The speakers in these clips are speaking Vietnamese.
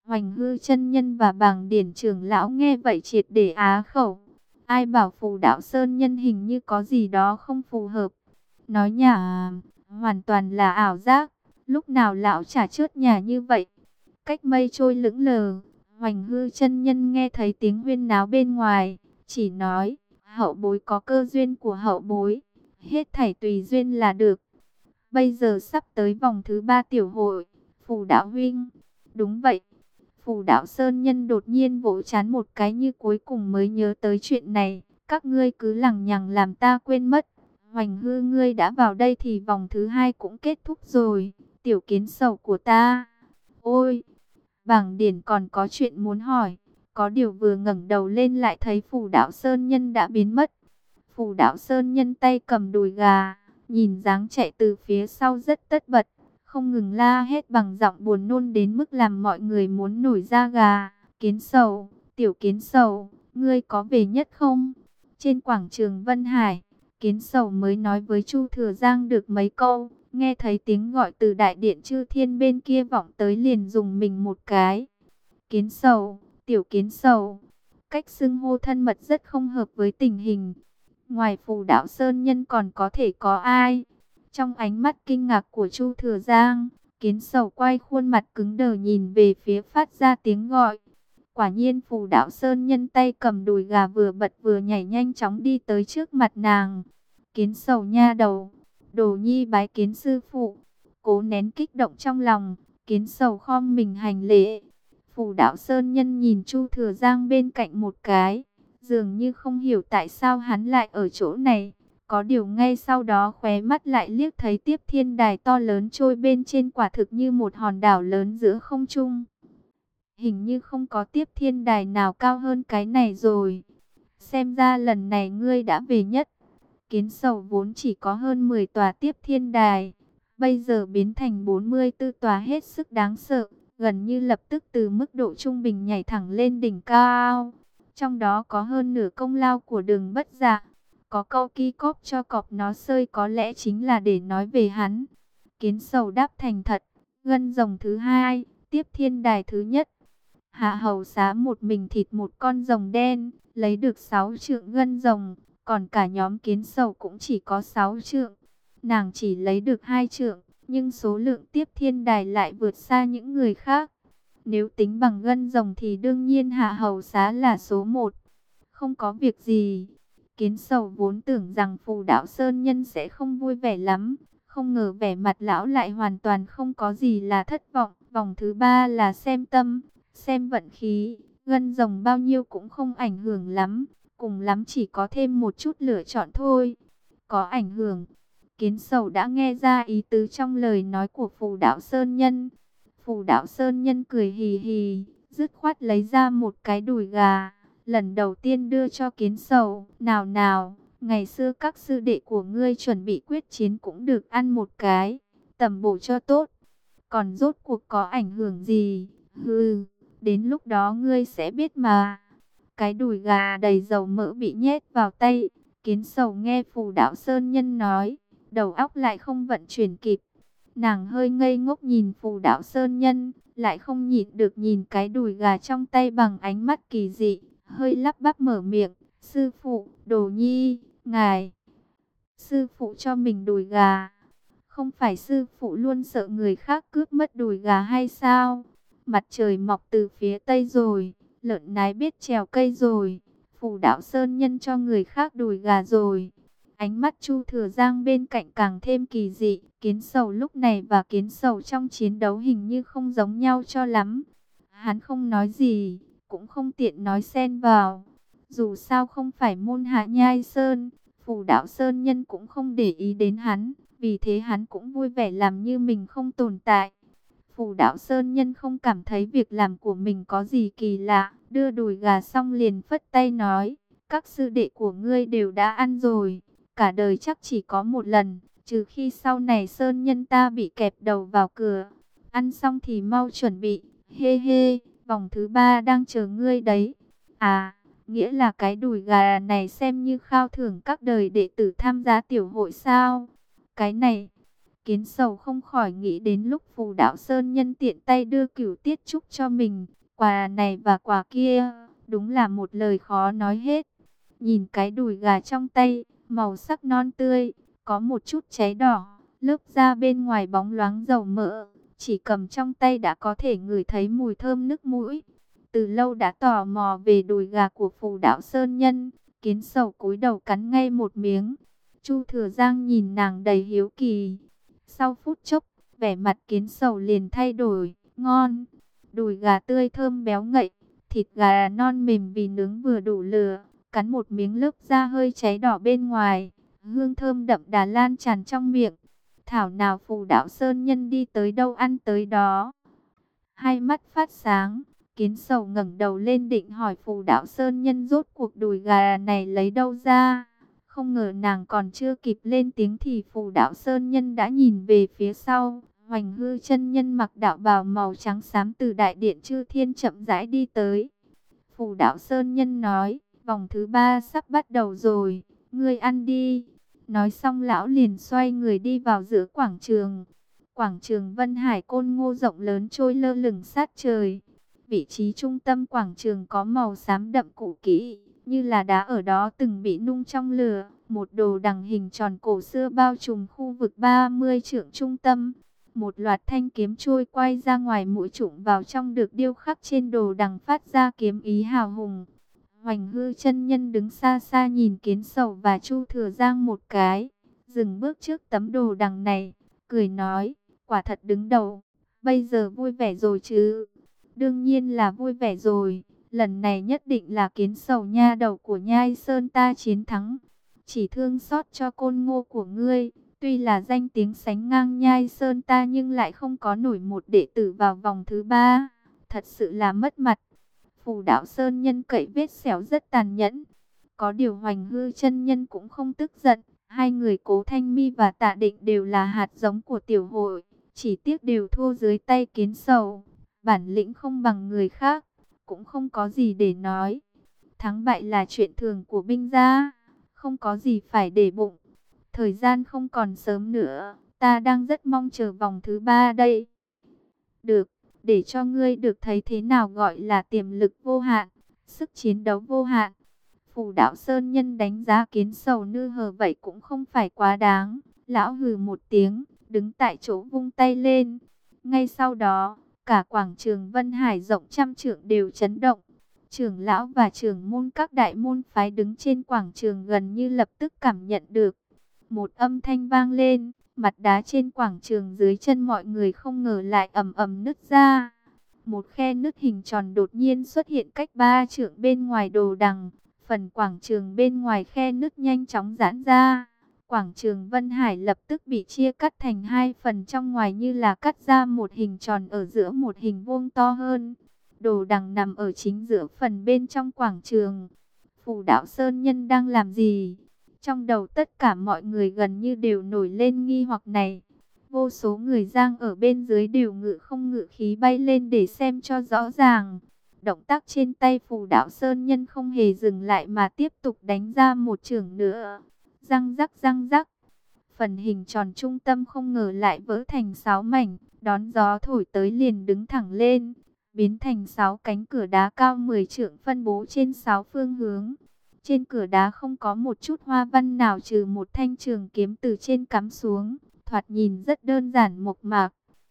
Hoành Hư chân nhân và Bàng Điển trưởng lão nghe vậy triệt để á khẩu. Ai bảo Phù Đạo Sơn nhân hình như có gì đó không phù hợp. Nói nhả, hoàn toàn là ảo giác. Lúc nào lão chả chớt nhà như vậy. Cách mây trôi lững lờ, Hoành Hư chân nhân nghe thấy tiếng huyên náo bên ngoài, chỉ nói, hậu bối có cơ duyên của hậu bối, hết thảy tùy duyên là được. Bây giờ sắp tới vòng thứ 3 tiểu hội, Phù Đạo huynh. Đúng vậy. Phù Đạo Sơn nhân đột nhiên vỗ trán một cái như cuối cùng mới nhớ tới chuyện này. Các ngươi cứ lằng nhằng làm ta quên mất. Hoành Hư ngươi đã vào đây thì vòng thứ 2 cũng kết thúc rồi. Tiểu kiến sầu của ta. Ôi, Bàng Điển còn có chuyện muốn hỏi. Có điều vừa ngẩng đầu lên lại thấy Phù Đạo Sơn nhân đã biến mất. Phù Đạo Sơn nhân tay cầm đùi gà, nhìn dáng chạy từ phía sau rất tất bật, không ngừng la hét bằng giọng buồn nôn đến mức làm mọi người muốn nổi da gà. Kiến sầu, tiểu kiến sầu, ngươi có về nhất không? Trên quảng trường Vân Hải, kiến sầu mới nói với Chu Thừa Giang được mấy câu, nghe thấy tiếng gọi từ đại điện Chư Thiên bên kia vọng tới liền dùng mình một cái. Kiến sầu, tiểu kiến sầu, cách xưng hô thân mật rất không hợp với tình hình. Ngoài Phù Đạo Sơn nhân còn có thể có ai? Trong ánh mắt kinh ngạc của Chu Thừa Giang, kiến sầu quay khuôn mặt cứng đờ nhìn về phía phát ra tiếng gọi. Quả nhiên Phù Đạo Sơn nhân tay cầm đùi gà vừa bật vừa nhảy nhanh chóng đi tới trước mặt nàng. Kiến sầu nha đầu, Đồ Nhi bái kiến sư phụ. Cố nén kích động trong lòng, kiến sầu khom mình hành lễ. Phù Đạo Sơn nhân nhìn Chu Thừa Giang bên cạnh một cái, dường như không hiểu tại sao hắn lại ở chỗ này. Có điều ngay sau đó khóe mắt lại liếc thấy Tiếp Thiên Đài to lớn trôi bên trên, quả thực như một hòn đảo lớn giữa không trung. Hình như không có Tiếp Thiên Đài nào cao hơn cái này rồi. Xem ra lần này ngươi đã về nhất. Kiến sầu vốn chỉ có hơn 10 tòa Tiếp Thiên Đài, bây giờ biến thành 44 tòa hết sức đáng sợ, gần như lập tức từ mức độ trung bình nhảy thẳng lên đỉnh cao. Trong đó có hơn nửa công lao của Đường Bất Dạ. Có câu ki cóp cho cọp nó sơi có lẽ chính là để nói về hắn. Kiến sầu đáp thành thật. Gân rồng thứ 2, Tiếp Thiên Đài thứ nhất. Hạ hầu xá một mình thịt một con rồng đen, lấy được 6 trượng gân rồng. Còn cả nhóm kiến sầu cũng chỉ có 6 trượng. Nàng chỉ lấy được 2 trượng, nhưng số lượng Tiếp Thiên Đài lại vượt xa những người khác. Nếu tính bằng gân rồng thì đương nhiên Hạ hầu xá là số 1. Không có việc gì. Kiến sầu vốn tưởng rằng Phù Đạo Sơn nhân sẽ không vui vẻ lắm, không ngờ vẻ mặt lão lại hoàn toàn không có gì là thất vọng. Vòng thứ 3 là xem tâm, xem vận khí, gân rồng bao nhiêu cũng không ảnh hưởng lắm, cùng lắm chỉ có thêm một chút lựa chọn thôi. Có ảnh hưởng. Kiến sầu đã nghe ra ý tứ trong lời nói của Phù Đạo Sơn nhân. Phù Đạo Sơn nhân cười hì hì, dứt khoát lấy ra một cái đùi gà, lần đầu tiên đưa cho kiến sầu. Nào nào, ngày xưa các sư đệ của ngươi chuẩn bị quyết chiến cũng được ăn một cái, tầm bổ cho tốt. Còn rốt cuộc có ảnh hưởng gì? Hừ, đến lúc đó ngươi sẽ biết mà. Cái đùi gà đầy dầu mỡ bị nhét vào tay. Kiến sầu nghe Phù Đạo Sơn nhân nói, đầu óc lại không vận chuyển kịp. Nàng hơi ngây ngốc nhìn Phù Đạo Sơn nhân, lại không nhịn được nhìn cái đùi gà trong tay bằng ánh mắt kỳ dị, hơi lắp bắp mở miệng, sư phụ, Đồ Nhi, ngài. Sư phụ cho mình đùi gà. Không phải sư phụ luôn sợ người khác cướp mất đùi gà hay sao? Mặt trời mọc từ phía tây rồi, lợn nái biết trèo cây rồi. Phù Đạo Sơn nhân cho người khác đùi gà rồi. Ánh mắt Chu Thừa Giang bên cạnh càng thêm kỳ dị. Kiến sầu lúc này và kiến sầu trong chiến đấu hình như không giống nhau cho lắm. Hắn không nói gì, cũng không tiện nói xen vào. Dù sao không phải môn Hạ Nhai Sơn, Phù Đạo Sơn nhân cũng không để ý đến hắn. Vì thế hắn cũng vui vẻ làm như mình không tồn tại. Phù Đạo Sơn nhân không cảm thấy việc làm của mình có gì kỳ lạ. Đưa đùi gà xong liền phất tay nói, các sư đệ của ngươi đều đã ăn rồi. Cả đời chắc chỉ có một lần, trừ khi sau này Sơn nhân ta bị kẹp đầu vào cửa. Ăn xong thì mau chuẩn bị, hê hê, vòng thứ 3 đang chờ ngươi đấy. À, nghĩa là cái đùi gà này xem như khao thưởng các đời đệ tử tham gia tiểu hội sao? Cái này, Kiến Sầu không khỏi nghĩ đến lúc Phù Đạo Sơn Nhân tiện tay đưa Cửu Tiết Trúc cho mình, quà này và quà kia, đúng là một lời khó nói hết. Nhìn cái đùi gà trong tay, màu sắc non tươi, có một chút cháy đỏ, lớp da bên ngoài bóng loáng dầu mỡ, chỉ cầm trong tay đã có thể ngửi thấy mùi thơm nức mũi. Từ lâu đã tò mò về đùi gà của Phù Đạo Sơn Nhân, Kiến Sầu cúi đầu cắn ngay một miếng. Chu Thừa Giang nhìn nàng đầy hiếu kỳ. Sau phút chốc, vẻ mặt Kiến Sầu liền thay đổi, ngon. Đùi gà tươi thơm béo ngậy, thịt gà non mềm vì nướng vừa đủ lửa, cắn một miếng lớp da hơi cháy đỏ bên ngoài, hương thơm đậm đà lan tràn trong miệng. Thảo nào Phù Đạo Sơn Nhân đi tới đâu ăn tới đó. Hai mắt phát sáng, Kiến Sầu ngẩng đầu lên định hỏi Phù Đạo Sơn Nhân rốt cuộc đùi gà này lấy đâu ra. Không ngờ nàng còn chưa kịp lên tiếng thì Phù Đạo Sơn Nhân đã nhìn về phía sau. Hoành Hư chân nhân mặc đạo bào màu trắng xám từ đại điện Chư Thiên chậm rãi đi tới. Phù Đạo Sơn Nhân nói, vòng thứ 3 sắp bắt đầu rồi, ngươi ăn đi. Nói xong lão liền xoay người đi vào giữa quảng trường. Quảng trường Vân Hải Côn Ngô rộng lớn trôi lơ lửng sát trời. Vị trí trung tâm quảng trường có màu xám đậm cũ kỹ, như là đá ở đó từng bị nung trong lửa. Một đồ đằng hình tròn cổ xưa bao trùm khu vực 30 trượng trung tâm. Một loạt thanh kiếm trôi quay ra ngoài mũi trụng vào trong được điêu khắc trên đồ đằng phát ra kiếm ý hào hùng. Hoành Hư chân nhân đứng xa xa nhìn Kiến Sầu và Chu Thừa Giang một cái, dừng bước trước tấm đồ đằng này, cười nói, quả thật đứng đầu, bây giờ vui vẻ rồi chứ? Đương nhiên là vui vẻ rồi, lần này nhất định là Kiến Sầu nha đầu của Nhai Sơn ta chiến thắng. Chỉ thương xót cho Côn Ngô của ngươi, tuy là danh tiếng sánh ngang Nhai Sơn ta nhưng lại không có nổi một đệ tử vào vòng thứ 3, thật sự là mất mặt. Phù Đạo Sơn Nhân cậy vết sẹo rất tàn nhẫn. Có điều Hoành Hư chân nhân cũng không tức giận. Hai người Cố Thanh Mi và Tạ Định đều là hạt giống của tiểu hội, chỉ tiếc đều thua dưới tay Kiến Sầu. Bản lĩnh không bằng người khác, cũng không có gì để nói. Thắng bại là chuyện thường của binh gia, không có gì phải để bụng. Thời gian không còn sớm nữa, ta đang rất mong chờ vòng thứ 3 đây. Được, để cho ngươi được thấy thế nào gọi là tiềm lực vô hạn, sức chiến đấu vô hạn. Phù Đạo Sơn Nhân đánh giá Kiến Sầu nư hờ vậy cũng không phải quá đáng. Lão hừ một tiếng, đứng tại chỗ vung tay lên. Ngay sau đó, cả quảng trường Vân Hải rộng trăm trượng đều chấn động. Trưởng lão và trưởng môn các đại môn phái đứng trên quảng trường gần như lập tức cảm nhận được. Một âm thanh vang lên, mặt đá trên quảng trường dưới chân mọi người không ngờ lại ầm ầm nứt ra. Một khe nứt hình tròn đột nhiên xuất hiện cách 3 trượng bên ngoài đồ đằng. Phần quảng trường bên ngoài khe nứt nhanh chóng giãn ra. Quảng trường Vân Hải lập tức bị chia cắt thành hai phần, trong ngoài như là cắt ra một hình tròn ở giữa một hình vuông to hơn. Đồ đằng nằm ở chính giữa phần bên trong quảng trường. Phù Đạo Sơn Nhân đang làm gì? Trong đầu tất cả mọi người gần như đều nổi lên nghi hoặc này. Vô số người giang ở bên dưới đều ngự không ngự khí bay lên để xem cho rõ ràng. Động tác trên tay Phù Đạo Sơn Nhân không hề dừng lại mà tiếp tục đánh ra một chưởng nữa. Răng rắc răng rắc. Phần hình tròn trung tâm không ngờ lại vỡ thành 6 mảnh, đón gió thổi tới liền đứng thẳng lên, biến thành 6 cánh cửa đá cao 10 trượng phân bố trên 6 phương hướng. Trên cửa đá không có một chút hoa văn nào trừ một thanh trường kiếm từ trên cắm xuống, thoạt nhìn rất đơn giản mộc mạc.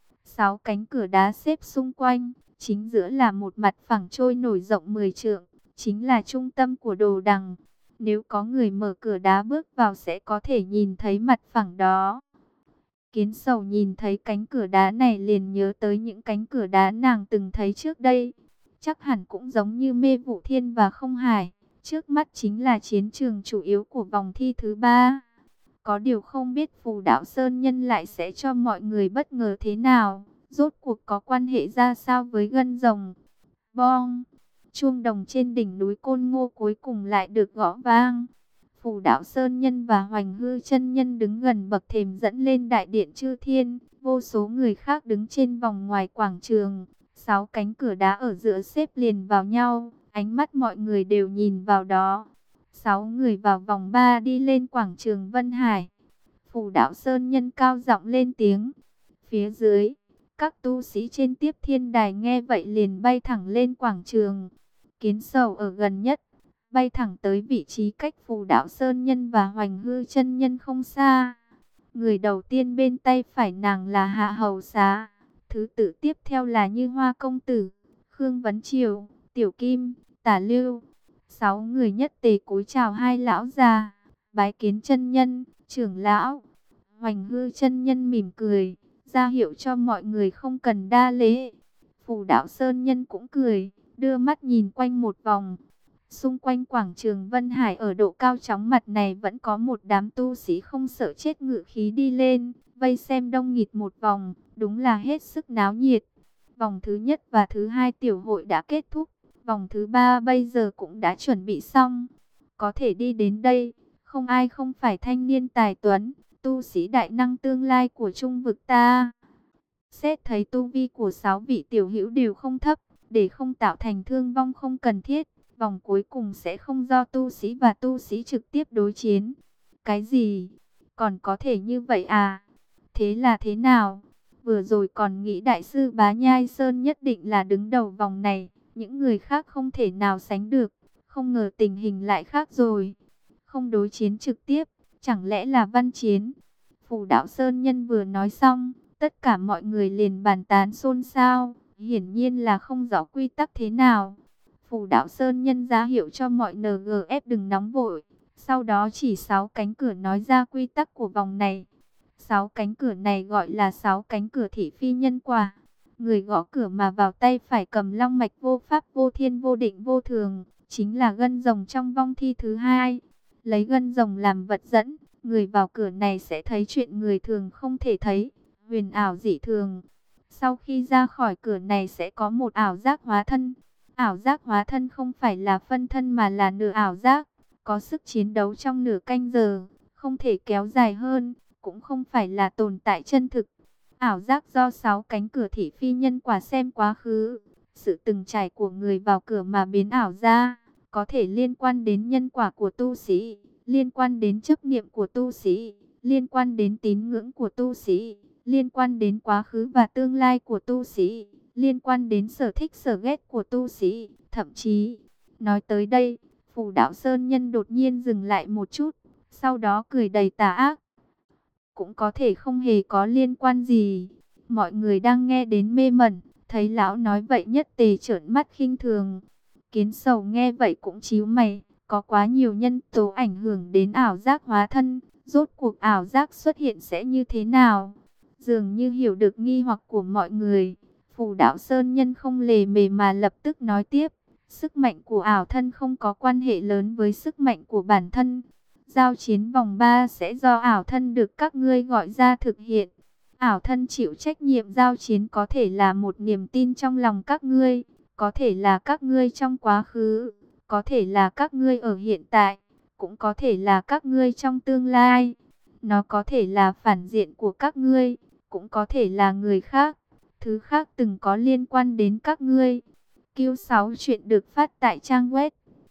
6 cánh cửa đá xếp xung quanh, chính giữa là một mặt phẳng trôi nổi rộng 10 trượng, chính là trung tâm của đồ đằng. Nếu có người mở cửa đá bước vào sẽ có thể nhìn thấy mặt phẳng đó. Kiến Sầu nhìn thấy cánh cửa đá này liền nhớ tới những cánh cửa đá nàng từng thấy trước đây. Chắc hẳn cũng giống như Mê Vụ Thiên và Không Hải. Trước mắt chính là chiến trường chủ yếu của vòng thi thứ 3. Có điều không biết Phù Đạo Sơn Nhân lại sẽ cho mọi người bất ngờ thế nào. Rốt cuộc có quan hệ ra sao với gân rồng. Bong! Chuông đồng trên đỉnh núi Côn Ngô cuối cùng lại được gõ vang. Phù Đạo Sơn Nhân và Hoành Hư chân nhân đứng gần bậc thềm dẫn lên đại điện Chư Thiên. Vô số người khác đứng trên vòng ngoài quảng trường. 6 cánh cửa đá ở giữa xếp liền vào nhau. Ánh mắt mọi người đều nhìn vào đó. 6 người vào vòng 3 đi lên quảng trường Vân Hải. Phù Đạo Sơn Nhân cao giọng lên tiếng. Phía dưới, các tu sĩ trên Tiếp Thiên Đài nghe vậy liền bay thẳng lên quảng trường. Kiến Sầu ở gần nhất, bay thẳng tới vị trí cách Phù Đạo Sơn Nhân và Hoành Hư Chân Nhân không xa. Người đầu tiên bên tay phải nàng là Hạ Hầu Xá, thứ tự tiếp theo là Như Hoa Công Tử, Khương Vấn Triều, Tiểu Kim, Tả Lưu. 6 người nhất tề cúi chào hai lão già, bái kiến chân nhân, trưởng lão. Hoành Hư Chân Nhân mỉm cười, ra hiệu cho mọi người không cần đa lễ. Phù Đạo Sơn Nhân cũng cười, đưa mắt nhìn quanh một vòng. Xung quanh quảng trường Vân Hải ở độ cao chóng mặt này vẫn có một đám tu sĩ không sợ chết ngự khí đi lên, vây xem đông nghịt một vòng, đúng là hết sức náo nhiệt. Vòng thứ nhất và thứ hai tiểu hội đã kết thúc, vòng thứ ba bây giờ cũng đã chuẩn bị xong. Có thể đi đến đây, không ai không phải thanh niên tài tuấn, tu sĩ đại năng tương lai của trung vực ta. Xét thấy tu vi của 6 vị tiểu hữu đều không thấp, để không tạo thành thương vong không cần thiết, vòng cuối cùng sẽ không do tu sĩ và tu sĩ trực tiếp đối chiến. Cái gì? Còn có thể như vậy à? Thế là thế nào? Vừa rồi còn nghĩ Đại sư Bá Nhai Sơn nhất định là đứng đầu vòng này, những người khác không thể nào sánh được. Không ngờ tình hình lại khác rồi. Không đối chiến trực tiếp, chẳng lẽ là văn chiến? Phù Đạo Sơn Nhân vừa nói xong, tất cả mọi người liền bàn tán xôn xao, hiển nhiên là không rõ quy tắc thế nào. Phù Đạo Sơn Nhân ra hiệu cho mọi NGF đừng nóng vội, sau đó chỉ 6 cánh cửa nói ra quy tắc của vòng này. 6 cánh cửa này gọi là 6 cánh cửa thị phi nhân quả. Người gõ cửa mà vào tay phải cầm long mạch vô pháp vô thiên vô định vô thường, chính là gân rồng trong vong thi thứ hai. Lấy gân rồng làm vật dẫn, người vào cửa này sẽ thấy chuyện người thường không thể thấy, huyền ảo dị thường. Sau khi ra khỏi cửa này sẽ có một ảo giác hóa thân. Ảo giác hóa thân không phải là phân thân mà là nửa ảo giác, có sức chiến đấu trong nửa canh giờ, không thể kéo dài hơn, cũng không phải là tồn tại chân thực. Ảo giác do 6 cánh cửa thị phi nhân quả xem quá khứ, sự từng trải của người vào cửa mà biến ảo ra, có thể liên quan đến nhân quả của tu sĩ, liên quan đến chấp niệm của tu sĩ, liên quan đến tín ngưỡng của tu sĩ, liên quan đến quá khứ và tương lai của tu sĩ, liên quan đến sở thích sở ghét của tu sĩ, thậm chí. Nói tới đây, Phù Đạo Sơn Nhân đột nhiên dừng lại một chút, sau đó cười đầy tà ác. Cũng có thể không hề có liên quan gì. Mọi người đang nghe đến mê mẩn, thấy lão nói vậy nhất tề trợn mắt khinh thường. Kiến Sầu nghe vậy cũng chíu mày, có quá nhiều nhân tố ảnh hưởng đến ảo giác hóa thân, rốt cuộc ảo giác xuất hiện sẽ như thế nào? Dường như hiểu được nghi hoặc của mọi người, Phù Đạo Sơn Nhân không lề mề mà lập tức nói tiếp. Sức mạnh của ảo thân không có quan hệ lớn với sức mạnh của bản thân. Giao chiến vòng 3 sẽ do ảo thân được các ngươi gọi ra thực hiện. Ảo thân chịu trách nhiệm giao chiến có thể là một niềm tin trong lòng các ngươi, có thể là các ngươi trong quá khứ, có thể là các ngươi ở hiện tại, cũng có thể là các ngươi trong tương lai. Nó có thể là phản diện của các ngươi, cũng có thể là người khác, thứ khác từng có liên quan đến các ngươi. Q6 chuyện được phát tại trang web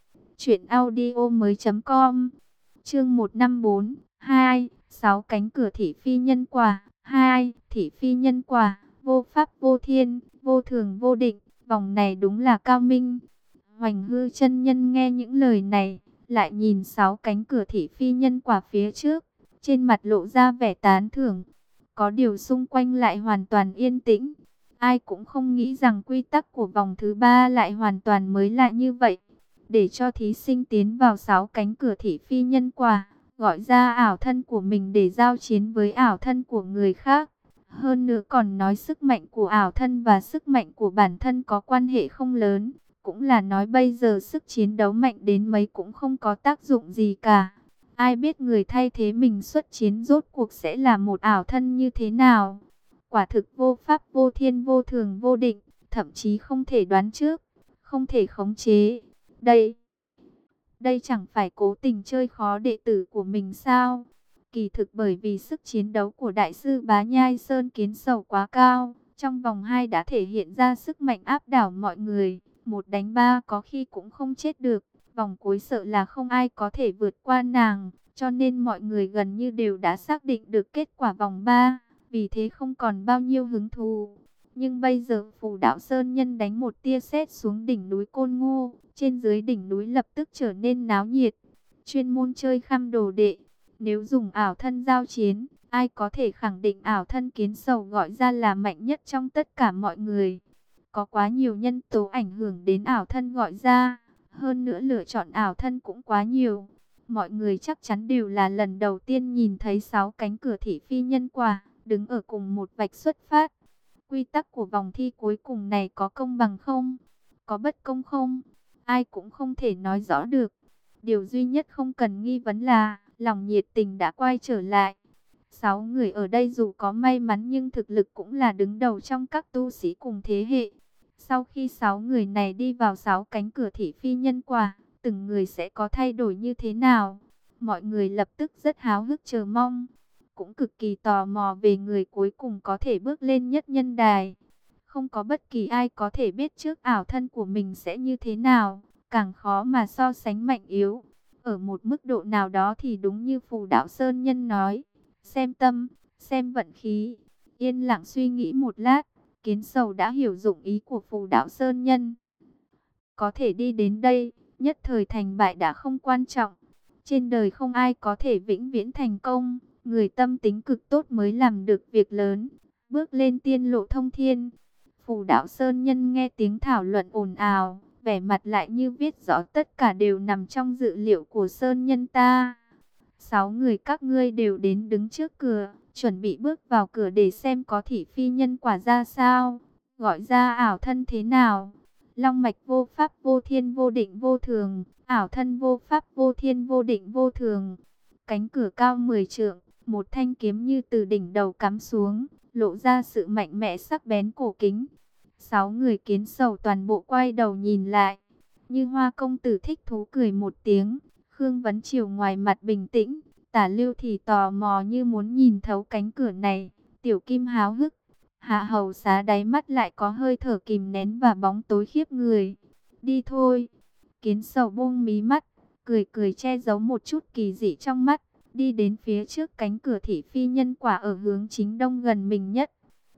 truyệnaudiomoi.com. Chương 154, 2, 6 cánh cửa thị phi nhân quả. 2, thị phi nhân quả, vô pháp vô thiên, vô thường vô định, vòng này đúng là cao minh. Hoành Hư Chân Nhân nghe những lời này, lại nhìn 6 cánh cửa thị phi nhân quả phía trước, trên mặt lộ ra vẻ tán thưởng. Có điều xung quanh lại hoàn toàn yên tĩnh. Ai cũng không nghĩ rằng quy tắc của vòng thứ 3 lại hoàn toàn mới lạ như vậy. Để cho thí sinh tiến vào 6 cánh cửa thị phi nhân quả, gọi ra ảo thân của mình để giao chiến với ảo thân của người khác. Hơn nữa còn nói sức mạnh của ảo thân và sức mạnh của bản thân có quan hệ không lớn. Cũng là nói bây giờ sức chiến đấu mạnh đến mấy cũng không có tác dụng gì cả. Ai biết người thay thế mình xuất chiến rốt cuộc sẽ là một ảo thân như thế nào. Quả thực vô pháp vô thiên vô thường vô định, thậm chí không thể đoán trước, không thể khống chế. Đây chẳng phải cố tình chơi khó đệ tử của mình sao? Kỳ thực bởi vì sức chiến đấu của Đại sư Bá Nhai Sơn Kiến Sầu quá cao, trong vòng 2 đã thể hiện ra sức mạnh áp đảo mọi người. 1 đánh 3 có khi cũng không chết được, vòng cuối sợ là không ai có thể vượt qua nàng. cho nên mọi người gần như đều đã xác định được kết quả vòng 3, vì thế không còn bao nhiêu hứng thú. Nhưng bây giờ Phù Đạo Sơn Nhân đánh một tia sét xuống đỉnh núi Côn Ngô, trên dưới đỉnh núi lập tức trở nên náo nhiệt, chuyên môn chơi khăm đồ đệ. Nếu dùng ảo thân giao chiến, ai có thể khẳng định ảo thân Kiến Sầu gọi ra là mạnh nhất trong tất cả mọi người. Có quá nhiều nhân tố ảnh hưởng đến ảo thân gọi ra, hơn nữa lựa chọn ảo thân cũng quá nhiều. Mọi người chắc chắn đều là lần đầu tiên nhìn thấy 6 cánh cửa thị phi nhân quả, đứng ở cùng một vạch xuất phát. Quy tắc của vòng thi cuối cùng này có công bằng không? Có bất công không? Ai cũng không thể nói rõ được. Điều duy nhất không cần nghi vấn là lòng nhiệt tình đã quay trở lại. 6 người ở đây dù có may mắn nhưng thực lực cũng là đứng đầu trong các tu sĩ cùng thế hệ. Sau khi 6 người này đi vào 6 cánh cửa thị phi nhân quả, từng người sẽ có thay đổi như thế nào? Mọi người lập tức rất háo hức chờ mong, cũng cực kỳ tò mò về người cuối cùng có thể bước lên nhất nhân đài. Không có bất kỳ ai có thể biết trước ảo thân của mình sẽ như thế nào, càng khó mà so sánh mạnh yếu. Ở một mức độ nào đó thì đúng như Phù Đạo Sơn Nhân nói, xem tâm, xem vận khí. Yên lặng suy nghĩ một lát, Kiến Sầu đã hiểu dụng ý của Phù Đạo Sơn Nhân. Có thể đi đến đây, nhất thời thành bại đã không quan trọng. Trên đời không ai có thể vĩnh viễn thành công, người tâm tính cực tốt mới làm được việc lớn, bước lên tiên lộ thông thiên. Phù Đạo Sơn Nhân nghe tiếng thảo luận ồn ào, vẻ mặt lại như viết rõ tất cả đều nằm trong dự liệu của Sơn Nhân ta. 6 người các ngươi đều đến đứng trước cửa, chuẩn bị bước vào cửa để xem có thị phi nhân quả ra sao, gọi ra ảo thân thế nào. Long mạch vô pháp vô thiên vô định vô thường, ảo thân vô pháp vô thiên vô định vô thường. Cánh cửa cao 10 trượng, một thanh kiếm như từ đỉnh đầu cắm xuống, lộ ra sự mạnh mẽ sắc bén cổ kính. 6 người Kiến Sầu toàn bộ quay đầu nhìn lại. Như Hoa công tử thích thú cười một tiếng, Khương Vấn Triều ngoài mặt bình tĩnh, Tả Lưu thì tò mò như muốn nhìn thấu cánh cửa này. Tiểu Kim háo hức, Hạ Hầu Xá đáy mắt lại có hơi thở kìm nén và bóng tối khiếp người. Đi thôi. Kiến Sầu buông mí mắt, cười cười che giấu một chút kỳ dị trong mắt, đi đến phía trước cánh cửa thị phi nhân quả ở hướng chính đông gần mình nhất.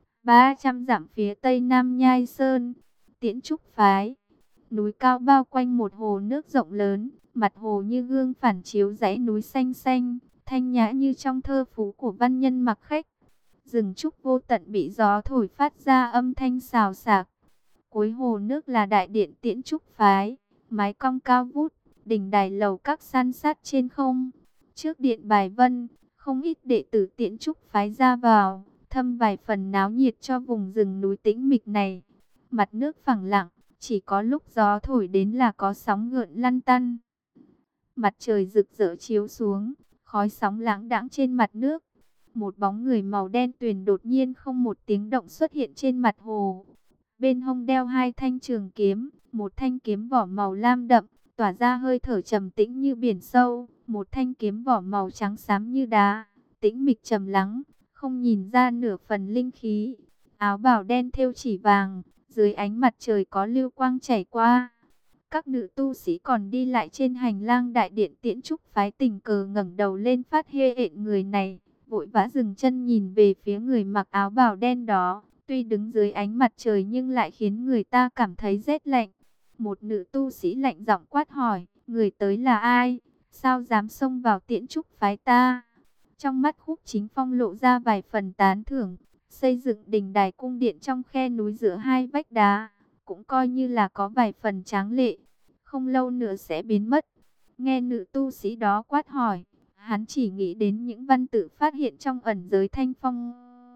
300 dặm phía tây nam Nhai Sơn, Tiễn Trúc Phái. Núi cao bao quanh một hồ nước rộng lớn, mặt hồ như gương phản chiếu dãy núi xanh xanh, thanh nhã như trong thơ phú của văn nhân Mặc Khách. Rừng trúc vô tận bị gió thổi phát ra âm thanh xào xạc. Cuối hồ nước là đại điện Tiễn Trúc Phái, mái cong cao vút, đỉnh đài lầu các san sát trên không. Trước điện bài vân, không ít đệ tử Tiễn Trúc Phái ra vào, thâm vài phần náo nhiệt cho vùng rừng núi tĩnh mịch này. Mặt nước phẳng lặng, chỉ có lúc gió thổi đến là có sóng gợn lăn tăn. Mặt trời rực rỡ chiếu xuống, khói sóng lãng đãng trên mặt nước. Một bóng người màu đen tuyền đột nhiên không một tiếng động xuất hiện trên mặt hồ. Bên hông đeo 2 thanh trường kiếm, một thanh kiếm vỏ màu lam đậm, tỏa ra hơi thở trầm tĩnh như biển sâu, một thanh kiếm vỏ màu trắng xám như đá, tĩnh mịch trầm lắng, không nhìn ra nửa phần linh khí. Áo bào đen thêu chỉ vàng, dưới ánh mặt trời có lưu quang chảy qua. Các nữ tu sĩ còn đi lại trên hành lang đại điện Tiễn Trúc Phái tình cờ ngẩng đầu lên phát hiện người này, vội vã dừng chân nhìn về phía người mặc áo bào đen đó. Tuy đứng dưới ánh mặt trời nhưng lại khiến người ta cảm thấy rét lạnh. Một nữ tu sĩ lạnh giọng quát hỏi, người tới là ai? Sao dám xông vào Tiễn Trúc Phái ta? Trong mắt Khúc Chính Phong lộ ra vài phần tán thưởng. Xây dựng đình đài cung điện trong khe núi giữa hai vách đá, cũng coi như là có vài phần tráng lệ. Không lâu nữa sẽ biến mất. Nghe nữ tu sĩ đó quát hỏi, hắn chỉ nghĩ đến những văn tự phát hiện trong ẩn giới Thanh Phong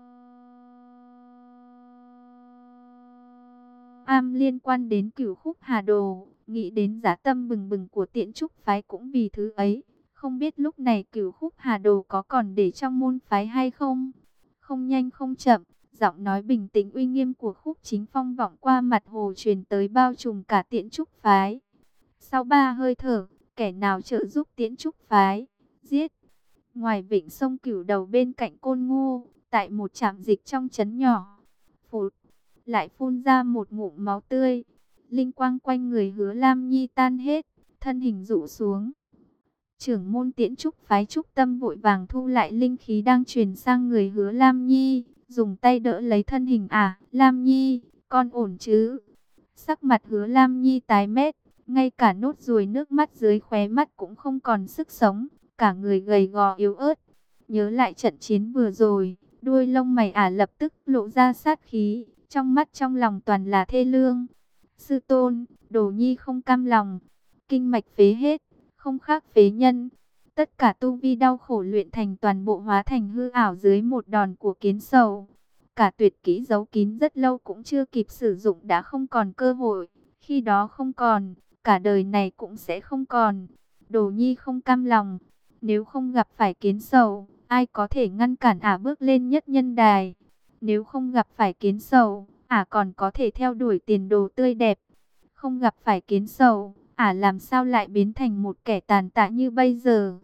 am liên quan đến Cửu Khúc Hà Đồ, nghĩ đến giá tâm bừng bừng của Tiễn Trúc Phái cũng vì thứ ấy. Không biết lúc này Cửu Khúc Hà Đồ có còn để trong môn phái hay không? Không nhanh không chậm, giọng nói bình tĩnh uy nghiêm của Khúc Chính Phong vọng qua mặt hồ truyền tới bao trùm cả Tiễn Trúc Phái. Sau 3 hơi thở, kẻ nào trợ giúp Tiễn Trúc Phái? Giết! Ngoài vịnh sông Cửu Đầu bên cạnh Côn Ngô, tại một trạm dịch trong trấn nhỏ, phụt, lại phun ra một ngụm máu tươi. Linh quang quanh người Hứa Lam Nhi tan hết, thân hình rụ xuống. Trưởng môn Tiễn Trúc phái Trúc Tâm vội vàng thu lại linh khí đang truyền sang người Hứa Lam Nhi, dùng tay đỡ lấy thân hình. Lam Nhi, con ổn chứ? Sắc mặt Hứa Lam Nhi tái mét, ngay cả nốt ruồi nước mắt dưới khóe mắt cũng không còn sức sống, cả người gầy gò yếu ớt. Nhớ lại trận chiến vừa rồi, đuôi lông mày lập tức lộ ra sát khí, trong mắt trong lòng toàn là thê lương. Sư tôn, Đồ Nhi không cam lòng, kinh mạch phế hết, không khác phế nhân. Tất cả tu vi đau khổ luyện thành toàn bộ hóa thành hư ảo dưới một đòn của kiến sầu. Cả tuyệt kỹ giấu kín rất lâu cũng chưa kịp sử dụng đã không còn cơ hội. Khi đó không còn, cả đời này cũng sẽ không còn. Đồ Nhi không cam lòng, nếu không gặp phải kiến sầu, ai có thể ngăn cản bước lên nhất nhân đài. Nếu không gặp phải kiến sầu, còn có thể theo đuổi tiền đồ tươi đẹp. Không gặp phải kiến sầu, làm sao lại biến thành một kẻ tàn tạ như bây giờ.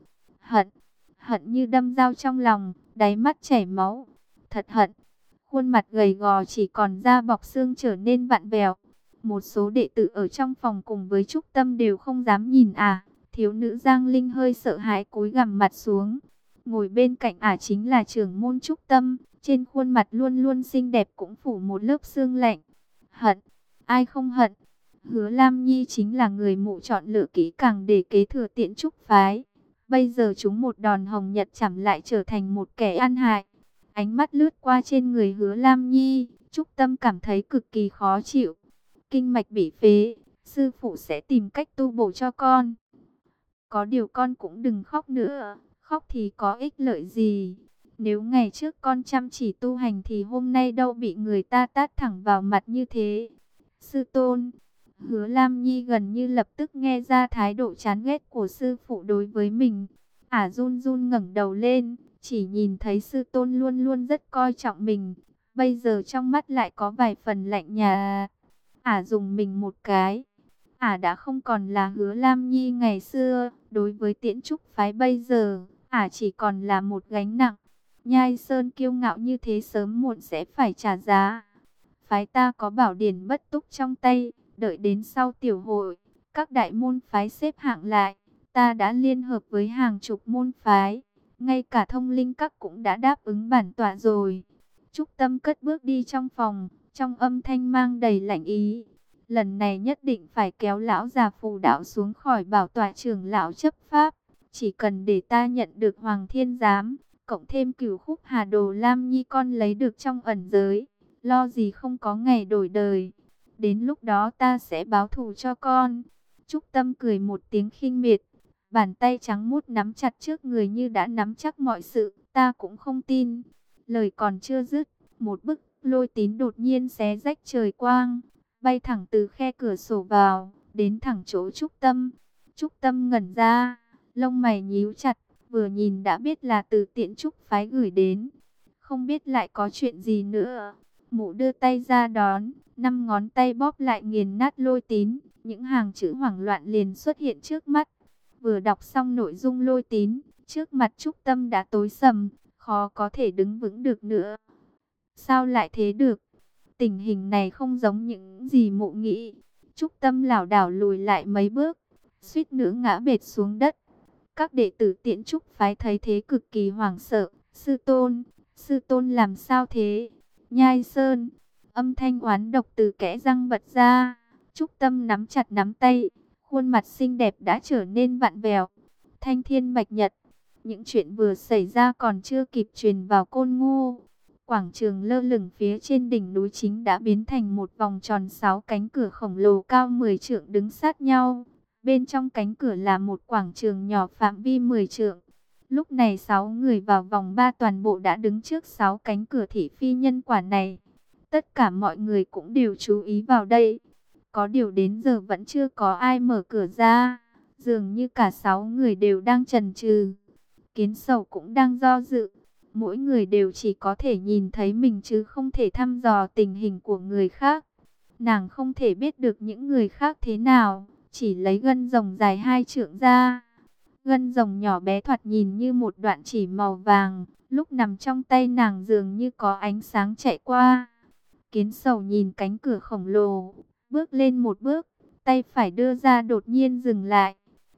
Hận như đâm dao trong lòng, đáy mắt chảy máu. Thật hận. Khuôn mặt gầy gò chỉ còn da bọc xương trở nên vặn vẹo. Một số đệ tử ở trong phòng cùng với Trúc Tâm đều không dám nhìn. Thiếu nữ Giang Linh hơi sợ hãi cúi gằm mặt xuống. Ngồi bên cạnh chính là trưởng môn Trúc Tâm, trên khuôn mặt luôn luôn xinh đẹp cũng phủ một lớp sương lạnh. Hận, ai không hận? Hứa Lam Nhi chính là người mụ chọn lựa kỹ càng để kế thừa Tiễn Trúc phái. Bây giờ chúng một đòn hồng nhật chảm lại trở thành một kẻ ăn hại. Ánh mắt lướt qua trên người Hứa Lam Nhi, Trúc Tâm cảm thấy cực kỳ khó chịu. Kinh mạch bị phế, sư phụ sẽ tìm cách tu bổ cho con. Có điều con cũng đừng khóc nữa, khóc thì có ích lợi gì. Nếu ngày trước con chăm chỉ tu hành thì hôm nay đâu bị người ta tát thẳng vào mặt như thế. Sư tôn, Hứa Lam Nhi gần như lập tức nghe ra thái độ chán ghét của sư phụ đối với mình. Run run ngẩng đầu lên, chỉ nhìn thấy sư tôn luôn luôn rất coi trọng mình. Bây giờ trong mắt lại có vài phần lạnh nhạt. Dùng mình một cái. Đã không còn là Hứa Lam Nhi ngày xưa. Đối với Tiễn Trúc phái bây giờ, chỉ còn là một gánh nặng. Nhai Sơn kiêu ngạo như thế sớm muộn sẽ phải trả giá. Phái ta có bảo điển bất túc trong tay. Đợi đến sau tiểu hội, các đại môn phái xếp hạng lại. Ta đã liên hợp với hàng chục môn phái. Ngay cả Thông Linh Các cũng đã đáp ứng bản tọa rồi. Trúc Tâm cất bước đi trong phòng, trong âm thanh mang đầy lạnh ý. Lần này nhất định phải kéo lão già Phù Đạo xuống khỏi bảo tọa trưởng lão chấp pháp. Chỉ cần để ta nhận được Hoàng Thiên Giám, cộng thêm Cửu Khúc Hà Đồ Lam Nhi con lấy được trong ẩn giới, lo gì không có ngày đổi đời. Đến lúc đó ta sẽ báo thù cho con. Trúc Tâm cười một tiếng khinh miệt, bàn tay trắng muốt nắm chặt trước người như đã nắm chắc mọi sự. Ta cũng không tin. Lời còn chưa dứt, một bức lôi tín đột nhiên xé rách trời quang, bay thẳng từ khe cửa sổ vào, đến thẳng chỗ Trúc Tâm. Trúc Tâm ngẩn ra, lông mày nhíu chặt, vừa nhìn đã biết là từ Tiễn Trúc phái gửi đến. Không biết lại có chuyện gì nữa. Mụ đưa tay ra đón, 5 ngón tay bóp lại nghiền nát lôi tín, những hàng chữ hoảng loạn liền xuất hiện trước mắt. Vừa đọc xong nội dung lôi tín, trước mặt Trúc Tâm đã tối sầm, khó có thể đứng vững được nữa. Sao lại thế được? Tình hình này không giống những gì mụ nghĩ. Trúc Tâm lảo đảo lùi lại mấy bước, suýt nữa ngã bệt xuống đất. Các đệ tử Tiễn Trúc phái thấy thế cực kỳ hoảng sợ. Sư tôn làm sao thế? Nhai Sơn, âm thanh oán độc từ kẽ răng bật ra. Trúc Tâm nắm chặt nắm tay, khuôn mặt xinh đẹp đã trở nên vặn vẹo. Thanh Thiên Bạch Nhật, những chuyện vừa xảy ra còn chưa kịp truyền vào Côn Ngô. Quảng trường lơ lửng phía trên đỉnh núi chính đã biến thành một vòng tròn 6 cánh cửa khổng lồ cao 10 trượng đứng sát nhau. Bên trong cánh cửa là một quảng trường nhỏ phạm vi 10 trượng. Lúc này 6 người vào vòng 3 toàn bộ đã đứng trước 6 cánh cửa thị phi nhân quả này. Tất cả mọi người cũng đều chú ý vào đây. Có điều đến giờ vẫn chưa có ai mở cửa ra. Dường như cả 6 người đều đang chần chừ. Kiến Sầu cũng đang do dự. Mỗi người đều chỉ có thể nhìn thấy mình chứ không thể thăm dò tình hình của người khác. Nàng không thể biết được những người khác thế nào, chỉ lấy gân rồng dài 2 trượng ra. Gân rồng nhỏ bé thoạt nhìn như một đoạn chỉ màu vàng, lúc nằm trong tay nàng dường như có ánh sáng chạy qua. Kiến Sầu nhìn cánh cửa khổng lồ, bước lên một bước, tay phải đưa ra đột nhiên dừng lại.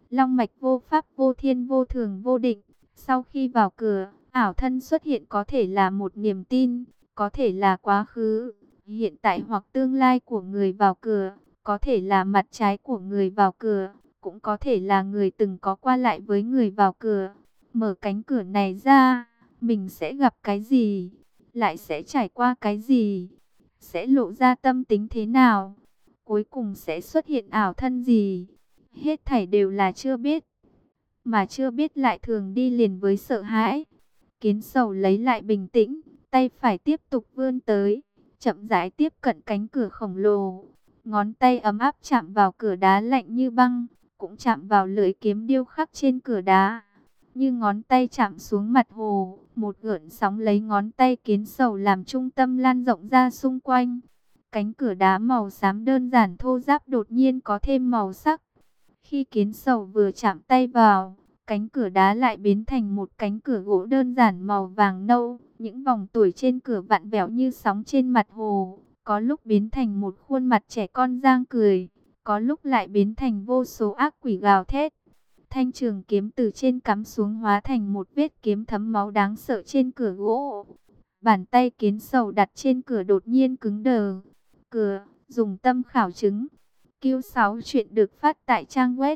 long mạch vô pháp vô thiên vô thường vô định. Sau khi vào cửa, ảo thân xuất hiện có thể là một niềm tin, có thể là quá khứ, hiện tại hoặc tương lai của người vào cửa, có thể là mặt trái của người vào cửa, cũng có thể là người từng có qua lại với người vào cửa. Mở cánh cửa này ra, mình sẽ gặp cái gì? Lại sẽ trải qua cái gì? Sẽ lộ ra tâm tính thế nào? Cuối cùng sẽ xuất hiện ảo thân gì? Hết thảy đều là chưa biết. Mà chưa biết lại thường đi liền với sợ hãi. Kiến Sầu lấy lại bình tĩnh, tay phải tiếp tục vươn tới, chậm rãi tiếp cận cánh cửa khổng lồ. Ngón tay ấm áp chạm vào cửa đá lạnh như băng, cũng chạm vào lưỡi kiếm điêu khắc trên cửa đá. Như ngón tay chạm xuống mặt hồ, một gợn sóng lấy ngón tay Kiến Sầu làm trung tâm lan rộng ra xung quanh. Cánh cửa đá màu xám đơn giản thô ráp đột nhiên có thêm màu sắc. Khi Kiến Sầu vừa chạm tay vào, cánh cửa đá lại biến thành một cánh cửa gỗ đơn giản màu vàng nâu. Những vòng tuổi trên cửa vặn vẹo như sóng trên mặt hồ. Có lúc biến thành một khuôn mặt trẻ con giang cười, có lúc lại biến thành vô số ác quỷ gào thét. Thanh trường kiếm từ trên cắm xuống hóa thành một vết kiếm thấm máu đáng sợ trên cửa gỗ. Bàn tay Kiến Sầu đặt trên cửa đột nhiên cứng đờ. Cửa, dùng tâm khảo chứng. Q6 chuyện được phát tại trang web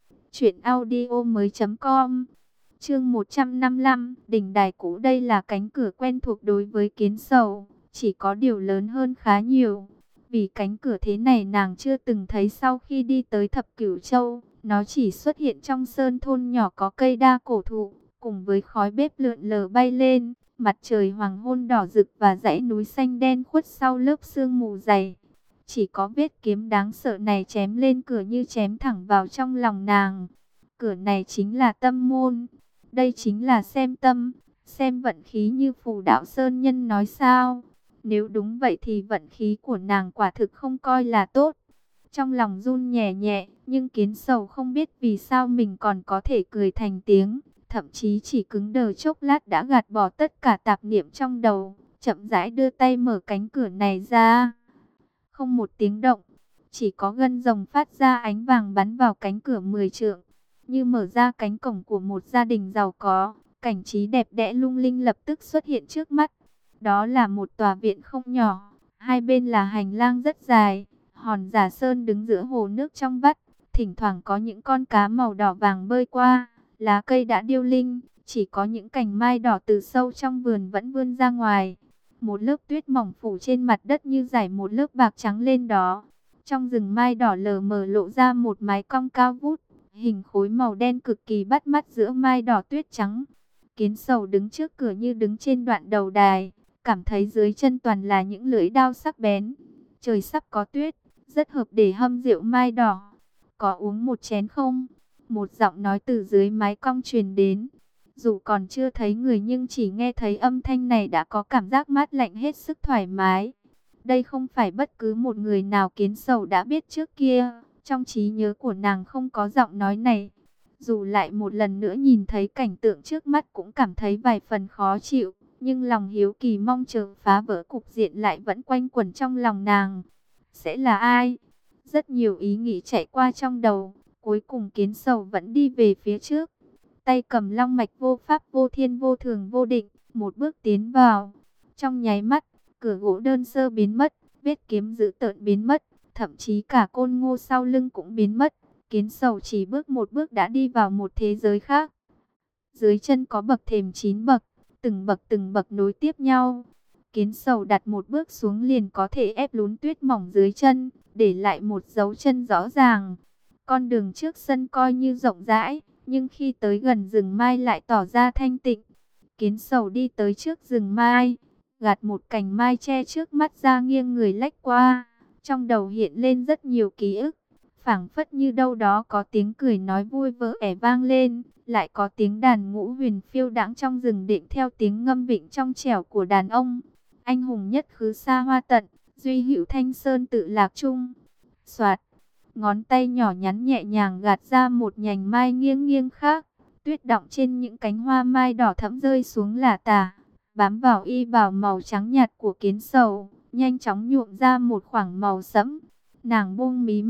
truyệnaudiomoi.com. Chương 155, đỉnh đài cũ. Đây là cánh cửa quen thuộc đối với Kiến Sầu, chỉ có điều lớn hơn khá nhiều. Vì cánh cửa thế này nàng chưa từng thấy sau khi đi tới Thập Cửu Châu, nó chỉ xuất hiện trong sơn thôn nhỏ có cây đa cổ thụ, cùng với khói bếp lượn lờ bay lên, mặt trời hoàng hôn đỏ rực và dãy núi xanh đen khuất sau lớp sương mù dày. Chỉ có vết kiếm đáng sợ này chém lên cửa như chém thẳng vào trong lòng nàng. Cửa này chính là tâm môn. Đây chính là xem tâm, xem vận khí như Phù Đạo Sơn Nhân nói sao. Nếu đúng vậy thì vận khí của nàng quả thực không coi là tốt. Trong lòng run nhẹ nhẹ, nhưng Kiến Sầu không biết vì sao mình còn có thể cười thành tiếng. Thậm chí chỉ cứng đờ chốc lát đã gạt bỏ tất cả tạp niệm trong đầu, chậm rãi đưa tay mở cánh cửa này ra. Không một tiếng động, chỉ có gân rồng phát ra ánh vàng bắn vào cánh cửa 10 trượng, như mở ra cánh cổng của một gia đình giàu có. Cảnh trí đẹp đẽ lung linh lập tức xuất hiện trước mắt. Đó là một tòa viện không nhỏ, hai bên là hành lang rất dài. Hòn Giả Sơn đứng giữa hồ nước trong vắt, thỉnh thoảng có những con cá màu đỏ vàng bơi qua. Lá cây đã điêu linh, chỉ có những cành mai đỏ từ sâu trong vườn vẫn vươn ra ngoài. Một lớp tuyết mỏng phủ trên mặt đất như rải một lớp bạc trắng lên đó. Trong rừng mai đỏ lờ mờ lộ ra một mái cong cao vút, hình khối màu đen cực kỳ bắt mắt giữa mai đỏ tuyết trắng. Kiến Sầu đứng trước cửa như đứng trên đoạn đầu đài, cảm thấy dưới chân toàn là những lưỡi dao sắc bén. Trời sắp có tuyết, rất hợp để hâm rượu mai đỏ. Có uống một chén không? Một giọng nói từ dưới mái cong truyền đến. Dù còn chưa thấy người nhưng chỉ nghe thấy âm thanh này đã có cảm giác mát lạnh hết sức thoải mái. Đây không phải bất cứ một người nào Kiến Sầu đã biết trước kia. Trong trí nhớ của nàng không có giọng nói này. Dù lại một lần nữa nhìn thấy cảnh tượng trước mắt cũng cảm thấy vài phần khó chịu. Nhưng lòng hiếu kỳ mong chờ phá vỡ cục diện lại vẫn quanh quẩn trong lòng nàng. Sẽ là ai? Rất nhiều ý nghĩ chạy qua trong đầu. Cuối cùng Kiến Sầu vẫn đi về phía trước. Tay cầm long mạch vô pháp vô thiên vô thường vô định. Một bước tiến vào. Trong nháy mắt, cửa gỗ đơn sơ biến mất. Vết kiếm dữ tợn biến mất. Thậm chí cả côn ngô sau lưng cũng biến mất. Kiến Sầu chỉ bước một bước đã đi vào một thế giới khác. Dưới chân có bậc thềm 9 bậc. Từng bậc nối tiếp nhau. Kiến Sầu đặt một bước xuống liền có thể ép lún tuyết mỏng dưới chân, để lại một dấu chân rõ ràng. Con đường trước sân coi như rộng rãi, nhưng khi tới gần rừng mai lại tỏ ra thanh tịnh. Kiến Sầu đi tới trước rừng mai, gạt một cành mai che trước mắt ra nghiêng người lách qua. Trong đầu hiện lên rất nhiều ký ức, phảng phất như đâu đó có tiếng cười nói vui vỡ ẻ vang lên, lại có tiếng đàn ngũ huyền phiêu đãng trong rừng đệm theo tiếng ngâm vịnh trong trẻo của đàn ông. Anh hùng nhất khứ xa hoa tận, duy hữu thanh sơn tự lạc chung. Soạt, ngón tay nhỏ nhắn nhẹ nhàng gạt ra một nhành mai nghiêng nghiêng khác. Tuyết đọng trên những cánh hoa mai đỏ thẫm rơi xuống lả tả, bám vào y bào màu trắng nhạt của Kiến Sầu, nhanh chóng nhuộm ra một khoảng màu sẫm. Nàng buông mí mắt,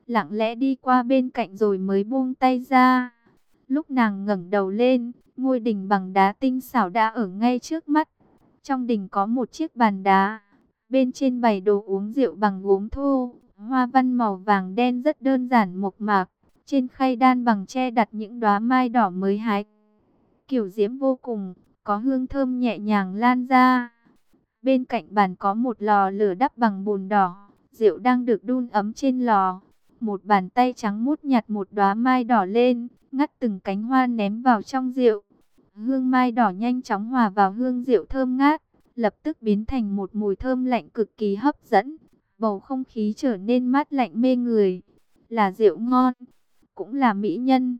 lặng lẽ đi qua bên cạnh rồi mới buông tay ra. Lúc nàng ngẩng đầu lên, ngôi đình bằng đá tinh xảo đã ở ngay trước mắt. Trong đình có một chiếc bàn đá, bên trên bày đồ uống rượu bằng gốm thô, hoa văn màu vàng đen rất đơn giản mộc mạc. Trên khay đan bằng tre đặt những đóa mai đỏ mới hái, kiểu diễm vô cùng, có hương thơm nhẹ nhàng lan ra. Bên cạnh bàn có một lò lửa đắp bằng bùn đỏ, rượu đang được đun ấm trên lò. Một bàn tay trắng mút nhặt một đóa mai đỏ lên, ngắt từng cánh hoa ném vào trong rượu. Hương mai đỏ nhanh chóng hòa vào hương rượu thơm ngát, lập tức biến thành một mùi thơm lạnh cực kỳ hấp dẫn. Bầu không khí trở nên mát lạnh mê người. Là rượu ngon, cũng là mỹ nhân.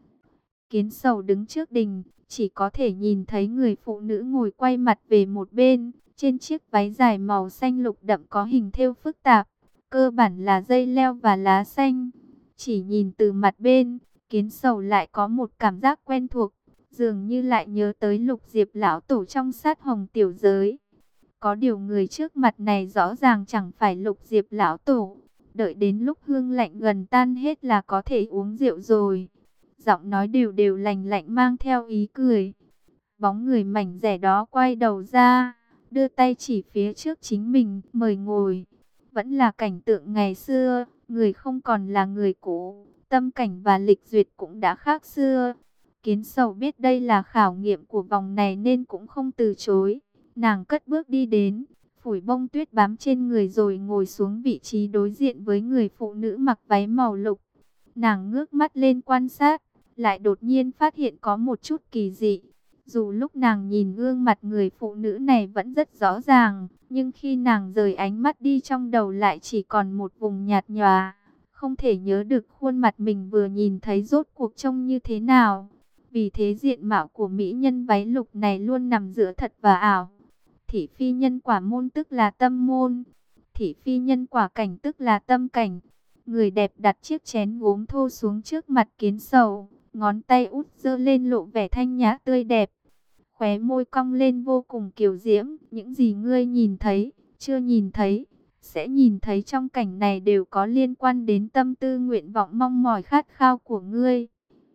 Kiến Sầu đứng trước đình, chỉ có thể nhìn thấy người phụ nữ ngồi quay mặt về một bên. Trên chiếc váy dài màu xanh lục đậm có hình thêu phức tạp, cơ bản là dây leo và lá xanh. Chỉ nhìn từ mặt bên, Kiến Sầu lại có một cảm giác quen thuộc, dường như lại nhớ tới Lục Diệp lão tổ trong Sát Hồng tiểu giới. Có điều người trước mặt này rõ ràng chẳng phải Lục Diệp lão tổ. Đợi đến lúc hương lạnh gần tan hết là có thể uống rượu rồi. Giọng nói đều đều lành lạnh mang theo ý cười. Bóng người mảnh dẻ đó quay đầu ra, đưa tay chỉ phía trước chính mình, mời ngồi. Vẫn là cảnh tượng ngày xưa, người không còn là người cũ, tâm cảnh và lịch duyệt cũng đã khác xưa. Kiến Sầu biết đây là khảo nghiệm của vòng này nên cũng không từ chối. Nàng cất bước đi đến, phủi bông tuyết bám trên người rồi ngồi xuống vị trí đối diện với người phụ nữ mặc váy màu lục. Nàng ngước mắt lên quan sát, lại đột nhiên phát hiện có một chút kỳ dị. Dù lúc nàng nhìn gương mặt người phụ nữ này vẫn rất rõ ràng, nhưng khi nàng rời ánh mắt đi trong đầu lại chỉ còn một vùng nhạt nhòa. Không thể nhớ được khuôn mặt mình vừa nhìn thấy rốt cuộc trông như thế nào. Vì thế diện mạo của mỹ nhân váy lục này luôn nằm giữa thật và ảo. Thị phi nhân quả môn tức là tâm môn, thị phi nhân quả cảnh tức là tâm cảnh. Người đẹp đặt chiếc chén gốm thô xuống trước mặt Kiến Sầu, ngón tay út giơ lên lộ vẻ thanh nhã tươi đẹp. Khóe môi cong lên vô cùng kiều diễm, những gì ngươi nhìn thấy, chưa nhìn thấy, sẽ nhìn thấy trong cảnh này đều có liên quan đến tâm tư nguyện vọng mong mỏi khát khao của ngươi.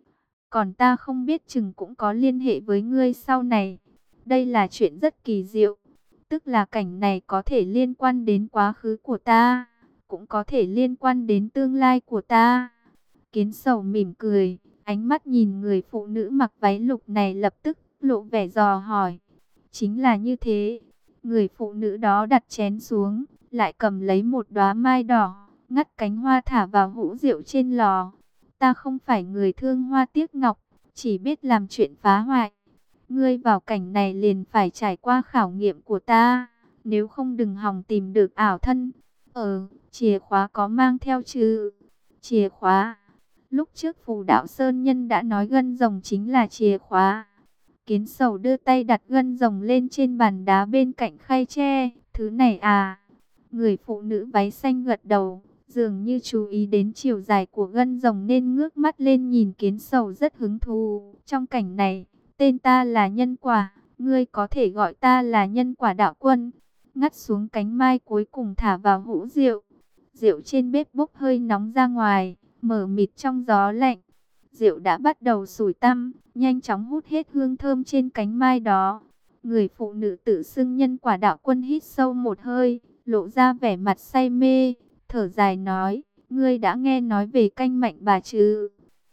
Còn ta không biết chừng cũng có liên hệ với ngươi sau này. Đây là chuyện rất kỳ diệu, tức là cảnh này có thể liên quan đến quá khứ của ta, cũng có thể liên quan đến tương lai của ta. Kiến Sầu mỉm cười, ánh mắt nhìn người phụ nữ mặc váy lục này lập tức lộ vẻ dò hỏi. Chính là như thế. Người phụ nữ đó đặt chén xuống, lại cầm lấy một đóa mai đỏ, ngắt cánh hoa thả vào hũ rượu trên lò. Ta không phải người thương hoa tiếc ngọc, chỉ biết làm chuyện phá hoại. Ngươi vào cảnh này liền phải trải qua khảo nghiệm của ta, nếu không đừng hòng tìm được ảo thân. Chìa khóa có mang theo chứ? Chìa khóa? Lúc trước Phù Đạo Sơn Nhân đã nói gân rồng chính là chìa khóa. Kiến Sầu đưa tay đặt gân rồng lên trên bàn đá bên cạnh khay tre. Thứ này à? Người phụ nữ váy xanh gật đầu, dường như chú ý đến chiều dài của gân rồng nên ngước mắt lên nhìn Kiến Sầu rất hứng thú. Trong cảnh này, tên ta là Nhân Quả, ngươi có thể gọi ta là Nhân Quả đạo quân. Ngắt xuống cánh mai cuối cùng thả vào hũ rượu. Rượu trên bếp bốc hơi nóng ra ngoài, mờ mịt trong gió lạnh. Rượu đã bắt đầu sủi tăm, nhanh chóng hút hết hương thơm trên cánh mai đó. Người phụ nữ tự xưng Nhân Quả đạo quân hít sâu một hơi, lộ ra vẻ mặt say mê, thở dài nói, ngươi đã nghe nói về canh mạnh bà chứ?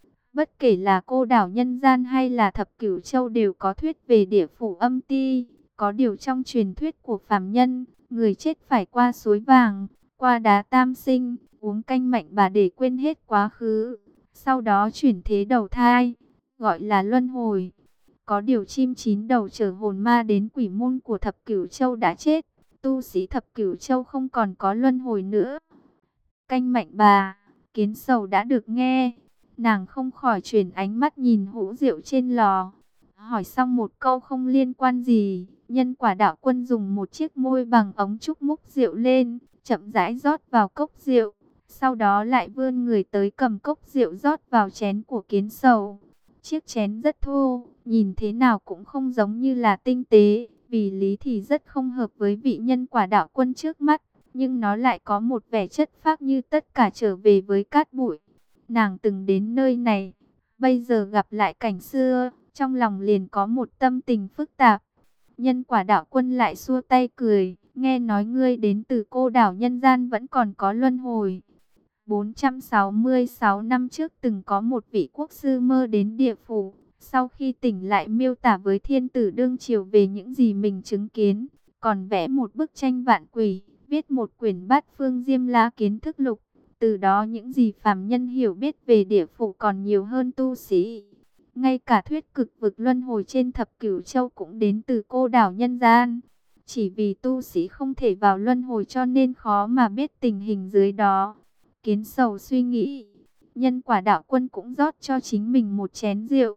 Bất kể là cô đảo nhân gian hay là thập cửu châu đều có thuyết về địa phủ âm ti. Có điều trong truyền thuyết của phàm nhân, người chết phải qua suối vàng, qua đá tam sinh, uống canh mạnh bà để quên hết quá khứ. Sau đó chuyển thế đầu thai, gọi là luân hồi. Có điều chim chín đầu chở hồn ma đến quỷ môn của thập cửu châu đã chết. Tu sĩ thập cửu châu không còn có luân hồi nữa. Canh mạnh bà, Kiến Sầu đã được nghe. Nàng không khỏi chuyển ánh mắt nhìn hũ rượu trên lò. Hỏi xong một câu không liên quan gì, Nhân Quả đạo quân dùng một chiếc môi bằng ống trúc múc rượu lên, chậm rãi rót vào cốc rượu. Sau đó lại vươn người tới cầm cốc rượu rót vào chén của Kiến Sầu. Chiếc chén rất thô, nhìn thế nào cũng không giống như là tinh tế. Vì lý thì rất không hợp với vị Nhân Quả đạo quân trước mắt. nhưng nó lại có một vẻ chất phác như tất cả trở về với cát bụi. Nàng từng đến nơi này, bây giờ gặp lại cảnh xưa, trong lòng liền có một tâm tình phức tạp. Nhân Quả Đạo Quân lại xua tay cười, nghe nói ngươi đến từ cô đảo nhân gian vẫn còn có luân hồi. 466 năm trước từng có một vị quốc sư mơ đến địa phủ, sau khi tỉnh lại miêu tả với thiên tử đương triều về những gì mình chứng kiến, còn vẽ một bức tranh vạn quỷ, viết một quyển Bát Phương Diêm La Kiến Thức Lục. Từ đó những gì phàm nhân hiểu biết về địa phủ còn nhiều hơn tu sĩ. Ngay cả thuyết cực vực luân hồi trên thập cửu châu cũng đến từ cô đảo nhân gian. Chỉ vì tu sĩ không thể vào luân hồi cho nên khó mà biết tình hình dưới đó. Kiến Sầu suy nghĩ, Nhân Quả Đạo Quân cũng rót cho chính mình một chén rượu.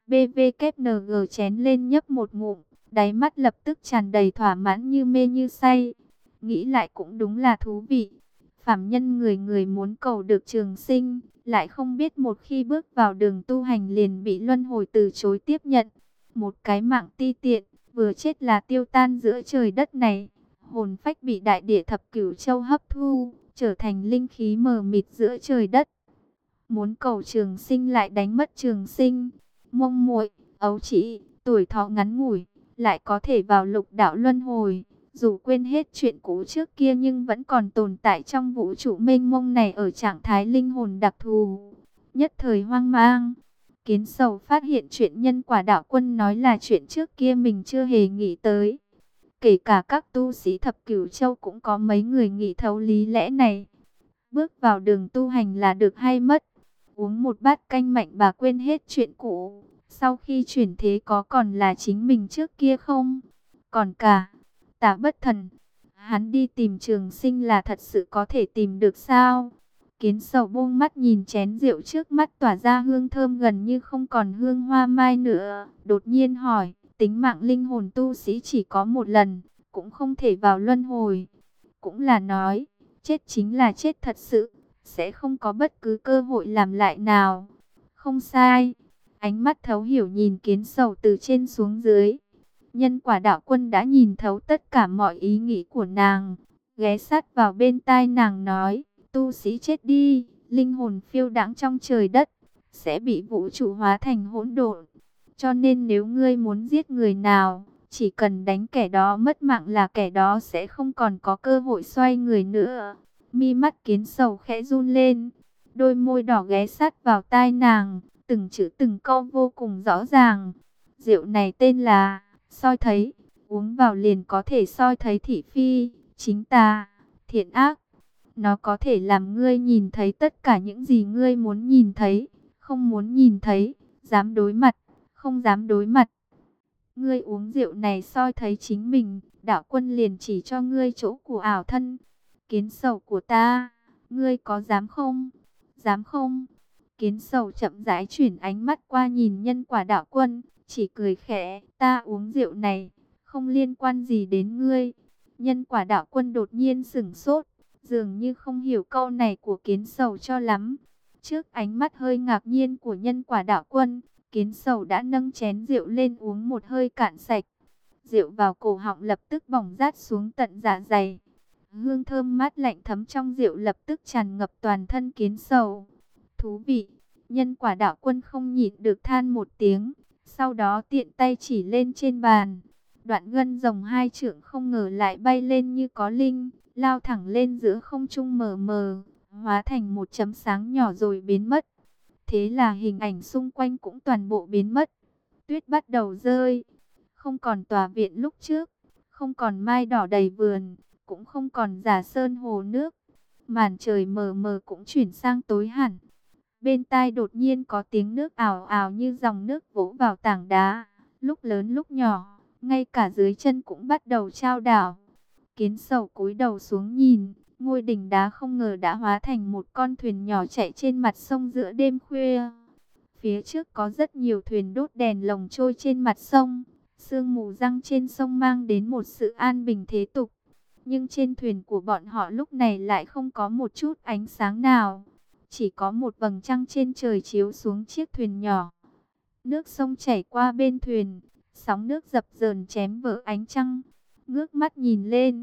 BVKNG chén lên nhấp một ngụm, đáy mắt lập tức tràn đầy thỏa mãn như mê như say. Nghĩ lại cũng đúng là thú vị. Phàm nhân người người muốn cầu được trường sinh, lại không biết một khi bước vào đường tu hành liền bị luân hồi từ chối tiếp nhận. Một cái mạng ti tiện, vừa chết là tiêu tan giữa trời đất này. Hồn phách bị đại địa thập cửu châu hấp thu, trở thành linh khí mờ mịt giữa trời đất. Muốn cầu trường sinh lại đánh mất trường sinh. Mông muội, ấu trĩ, tuổi thọ ngắn ngủi, lại có thể vào lục đạo luân hồi. Dù quên hết chuyện cũ trước kia nhưng vẫn còn tồn tại trong vũ trụ mênh mông này ở trạng thái linh hồn đặc thù. Nhất thời hoang mang, Kiến Sầu phát hiện chuyện Nhân Quả Đạo Quân nói là chuyện trước kia mình chưa hề nghĩ tới. Kể cả các tu sĩ thập cửu châu cũng có mấy người nghĩ thấu lý lẽ này. Bước vào đường tu hành là được hay mất. Uống một bát canh mạnh bà quên hết chuyện cũ. Sau khi chuyển thế có còn là chính mình trước kia không? Còn cả Tả Bất Thần, hắn đi tìm trường sinh là thật sự có thể tìm được sao? Kiến Sầu buông mắt nhìn chén rượu trước mắt tỏa ra hương thơm gần như không còn hương hoa mai nữa. Đột nhiên hỏi, tính mạng linh hồn tu sĩ chỉ có một lần, cũng không thể vào luân hồi. Cũng là nói, chết chính là chết thật sự, sẽ không có bất cứ cơ hội làm lại nào. Không sai, ánh mắt thấu hiểu nhìn Kiến Sầu từ trên xuống dưới. Nhân Quả Đạo Quân đã nhìn thấu tất cả mọi ý nghĩ của nàng, ghé sát vào bên tai nàng nói, tu sĩ chết đi, linh hồn phiêu đãng trong trời đất, sẽ bị vũ trụ hóa thành hỗn độn. Cho nên nếu ngươi muốn giết người nào, chỉ cần đánh kẻ đó mất mạng là kẻ đó sẽ không còn có cơ hội xoay người nữa. Mi mắt Kiến Sầu khẽ run lên, đôi môi đỏ ghé sát vào tai nàng, từng chữ từng câu vô cùng rõ ràng. Rượu này tên là soi thấy, uống vào liền có thể soi thấy thị phi, chính tà, thiện ác. Nó có thể làm ngươi nhìn thấy tất cả những gì ngươi muốn nhìn thấy, không muốn nhìn thấy, dám đối mặt, không dám đối mặt. Ngươi uống rượu này soi thấy chính mình, Đạo Quân liền chỉ cho ngươi chỗ của ảo thân. Kiến Sầu của ta, ngươi có dám không? Dám không? Kiến Sầu chậm rãi chuyển ánh mắt qua nhìn Nhân Quả Đạo Quân, chỉ cười khẽ, ta uống rượu này, không liên quan gì đến ngươi. Nhân Quả Đạo Quân đột nhiên sửng sốt, dường như không hiểu câu này của Kiến Sầu cho lắm. Trước ánh mắt hơi ngạc nhiên của Nhân Quả Đạo Quân, Kiến Sầu đã nâng chén rượu lên uống một hơi cạn sạch. Rượu vào cổ họng lập tức bỏng rát xuống tận dạ dày. Hương thơm mát lạnh thấm trong rượu lập tức tràn ngập toàn thân Kiến Sầu. Thú vị, Nhân Quả Đạo Quân không nhịn được than một tiếng. Sau đó tiện tay chỉ lên trên bàn. Đoạn gân rồng 2 trượng không ngờ lại bay lên như có linh, lao thẳng lên giữa không trung mờ mờ, hóa thành một chấm sáng nhỏ rồi biến mất. Thế là hình ảnh xung quanh cũng toàn bộ biến mất. Tuyết bắt đầu rơi. Không còn tòa viện lúc trước, không còn mai đỏ đầy vườn, cũng không còn giả sơn hồ nước. Màn trời mờ mờ cũng chuyển sang tối hẳn. Bên tai đột nhiên có tiếng nước ào ào như dòng nước vỗ vào tảng đá, lúc lớn lúc nhỏ, ngay cả dưới chân cũng bắt đầu chao đảo. Kiến Sầu cúi đầu xuống nhìn, ngôi đỉnh đá không ngờ đã hóa thành một con thuyền nhỏ chạy trên mặt sông giữa đêm khuya. Phía trước có rất nhiều thuyền đốt đèn lồng trôi trên mặt sông, sương mù răng trên sông mang đến một sự an bình thế tục. Nhưng trên thuyền của bọn họ lúc này lại không có một chút ánh sáng nào. Chỉ có một vầng trăng trên trời chiếu xuống chiếc thuyền nhỏ. Nước sông chảy qua bên thuyền, sóng nước dập dờn chém vỡ ánh trăng. Ngước mắt nhìn lên,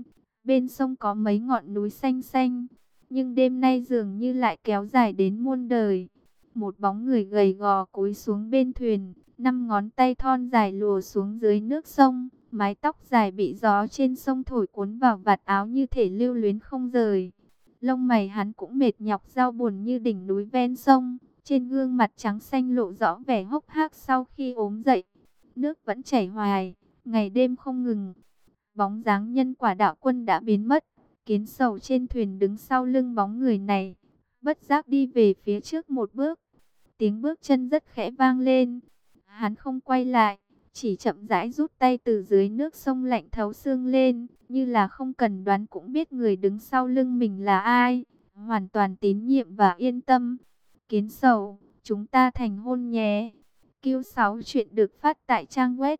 Bên sông có mấy ngọn núi xanh xanh, nhưng đêm nay dường như lại kéo dài đến muôn đời. Một bóng người gầy gò cúi xuống bên thuyền, 5 ngón tay thon dài lùa xuống dưới nước sông, mái tóc dài bị gió trên sông thổi cuốn vào vạt áo như thể lưu luyến không rời. Lông mày hắn cũng mệt nhọc rau buồn như đỉnh núi ven sông, trên gương mặt trắng xanh lộ rõ vẻ hốc hác sau khi ốm dậy. Nước vẫn chảy hoài, ngày đêm không ngừng. Bóng dáng Nhân Quả Đạo Quân đã biến mất. Kiến Sầu trên thuyền đứng sau lưng bóng người này, bất giác đi về phía trước một bước. Tiếng bước chân rất khẽ vang lên. Hắn không quay lại, chỉ chậm rãi rút tay từ dưới nước sông lạnh thấu xương lên, như là không cần đoán cũng biết người đứng sau lưng mình là ai. Hoàn toàn tín nhiệm và yên tâm. Kiến Sầu, chúng ta thành hôn nhé. Q6 chuyện được phát tại trang web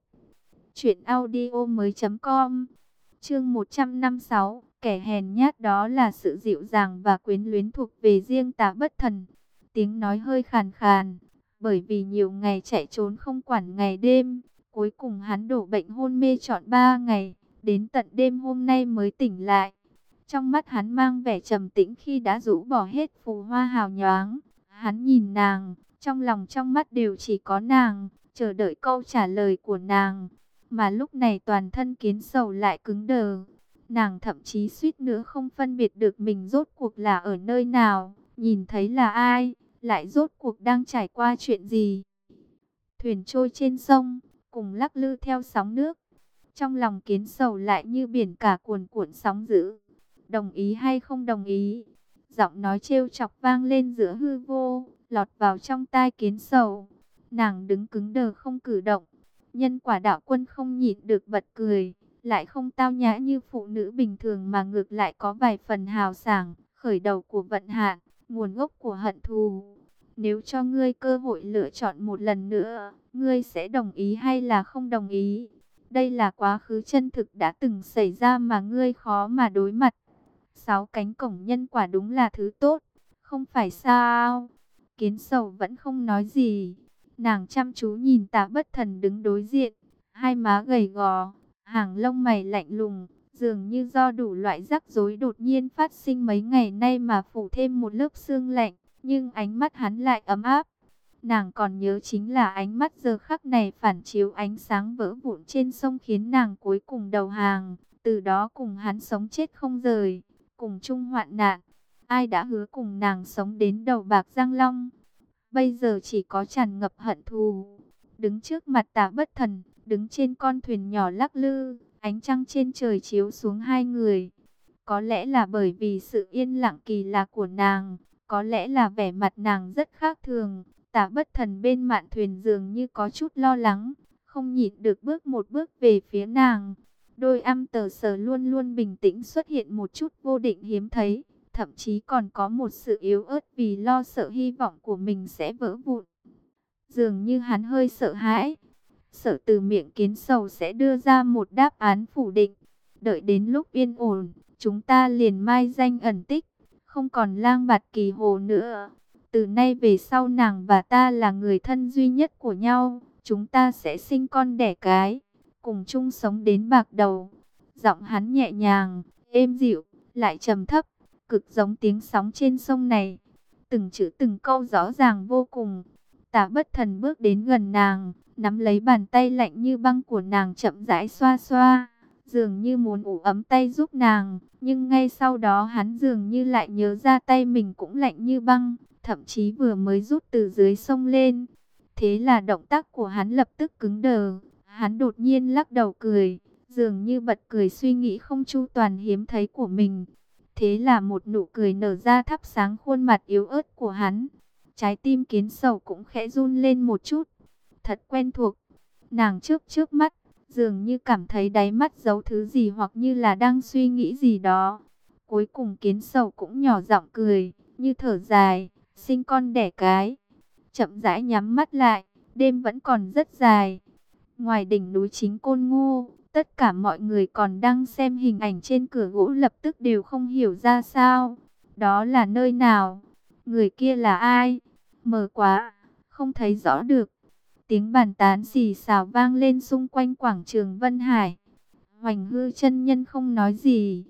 truyệnaudiomoi.com. Chương 156, kẻ hèn nhát đó là sự dịu dàng và quyến luyến thuộc về riêng Tạ Bất Thần. Tiếng nói hơi khàn khàn, bởi vì nhiều ngày chạy trốn không quản ngày đêm, cuối cùng hắn đổ bệnh hôn mê trọn 3 ngày, đến tận đêm hôm nay mới tỉnh lại. Trong mắt hắn mang vẻ trầm tĩnh khi đã rũ bỏ hết phù hoa hào nhoáng. Hắn nhìn nàng, trong lòng trong mắt đều chỉ có nàng, chờ đợi câu trả lời của nàng. Mà lúc này toàn thân Kiến Sầu lại cứng đờ. Nàng thậm chí suýt nữa không phân biệt được mình rốt cuộc là ở nơi nào, nhìn thấy là ai, lại rốt cuộc đang trải qua chuyện gì. Thuyền trôi trên sông, cùng lắc lư theo sóng nước. Trong lòng Kiến Sầu lại như biển cả cuồn cuộn sóng dữ. Đồng ý hay không đồng ý? Giọng nói trêu chọc vang lên giữa hư vô, lọt vào trong tai Kiến Sầu. Nàng đứng cứng đờ không cử động. Nhân Quả Đạo Quân không nhịn được bật cười, lại không tao nhã như phụ nữ bình thường mà ngược lại có vài phần hào sảng, khởi đầu của vận hạn, nguồn gốc của hận thù. Nếu cho ngươi cơ hội lựa chọn một lần nữa, ngươi sẽ đồng ý hay là không đồng ý? Đây là quá khứ chân thực đã từng xảy ra mà ngươi khó mà đối mặt. 6 cánh cổng nhân quả đúng là thứ tốt, không phải sao? Kiến Sầu vẫn không nói gì. Nàng chăm chú nhìn Tạ Bất Thần đứng đối diện, hai má gầy gò, hàng lông mày lạnh lùng, dường như do đủ loại rắc rối đột nhiên phát sinh mấy ngày nay mà phủ thêm một lớp sương lạnh, nhưng ánh mắt hắn lại ấm áp. Nàng còn nhớ chính là ánh mắt giờ khắc này phản chiếu ánh sáng vỡ vụn trên sông khiến nàng cuối cùng đầu hàng, từ đó cùng hắn sống chết không rời, cùng chung hoạn nạn. Ai đã hứa cùng nàng sống đến đầu bạc răng long, bây giờ chỉ có tràn ngập hận thù. Đứng trước mặt Tạ Bất Thần, đứng trên con thuyền nhỏ lắc lư, ánh trăng trên trời chiếu xuống hai người. Có lẽ là bởi vì sự yên lặng kỳ lạ của nàng, có lẽ là vẻ mặt nàng rất khác thường. Tạ Bất Thần bên mạn thuyền dường như có chút lo lắng, không nhịn được bước một bước về phía nàng. Đôi âm tờ sờ luôn luôn bình tĩnh xuất hiện một chút vô định hiếm thấy, thậm chí còn có một sự yếu ớt vì lo sợ hy vọng của mình sẽ vỡ vụn. Dường như hắn hơi sợ hãi, sợ từ miệng Kiến Sầu sẽ đưa ra một đáp án phủ định. Đợi đến lúc yên ổn, chúng ta liền mai danh ẩn tích, không còn lang bạt kỳ hồ nữa. Từ nay về sau nàng và ta là người thân duy nhất của nhau, chúng ta sẽ sinh con đẻ cái, cùng chung sống đến bạc đầu. Giọng hắn nhẹ nhàng, êm dịu, lại trầm thấp, cực giống tiếng sóng trên sông này. Từng chữ từng câu rõ ràng vô cùng. Tạ Bất Thần bước đến gần nàng, nắm lấy bàn tay lạnh như băng của nàng chậm rãi xoa xoa, dường như muốn ủ ấm tay giúp nàng, nhưng ngay sau đó hắn dường như lại nhớ ra tay mình cũng lạnh như băng, thậm chí vừa mới rút từ dưới sông lên. Thế là động tác của hắn lập tức cứng đờ, hắn đột nhiên lắc đầu cười, dường như bật cười suy nghĩ không chu toàn hiếm thấy của mình. Thế là một nụ cười nở ra thắp sáng khuôn mặt yếu ớt của hắn. Trái tim Kiến Sầu cũng khẽ run lên một chút. Thật quen thuộc. Nàng chớp mắt, dường như cảm thấy đáy mắt giấu thứ gì hoặc như là đang suy nghĩ gì đó. Cuối cùng Kiến Sầu cũng nhỏ giọng cười, như thở dài, sinh con đẻ cái. Chậm rãi nhắm mắt lại, đêm vẫn còn rất dài. Ngoài đỉnh núi Chính Côn Ngô, tất cả mọi người còn đang xem hình ảnh trên cửa gỗ lập tức đều không hiểu ra sao. Đó là nơi nào? Người kia là ai? Mờ quá, không thấy rõ được. Tiếng bàn tán xì xào vang lên xung quanh quảng trường Vân Hải. Hoành Hư chân nhân không nói gì.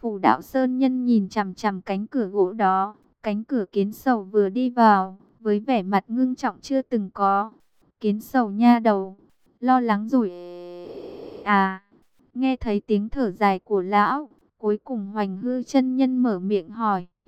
Phù đạo sơn nhân nhìn chằm chằm cánh cửa gỗ đó. Cánh cửa Kiến Sầu vừa đi vào, với vẻ mặt ngưng trọng chưa từng có. Kiến Sầu nha đầu, lo lắng rồi à? Nghe thấy tiếng thở dài của lão, cuối cùng Hoành Hư chân nhân mở miệng hỏi.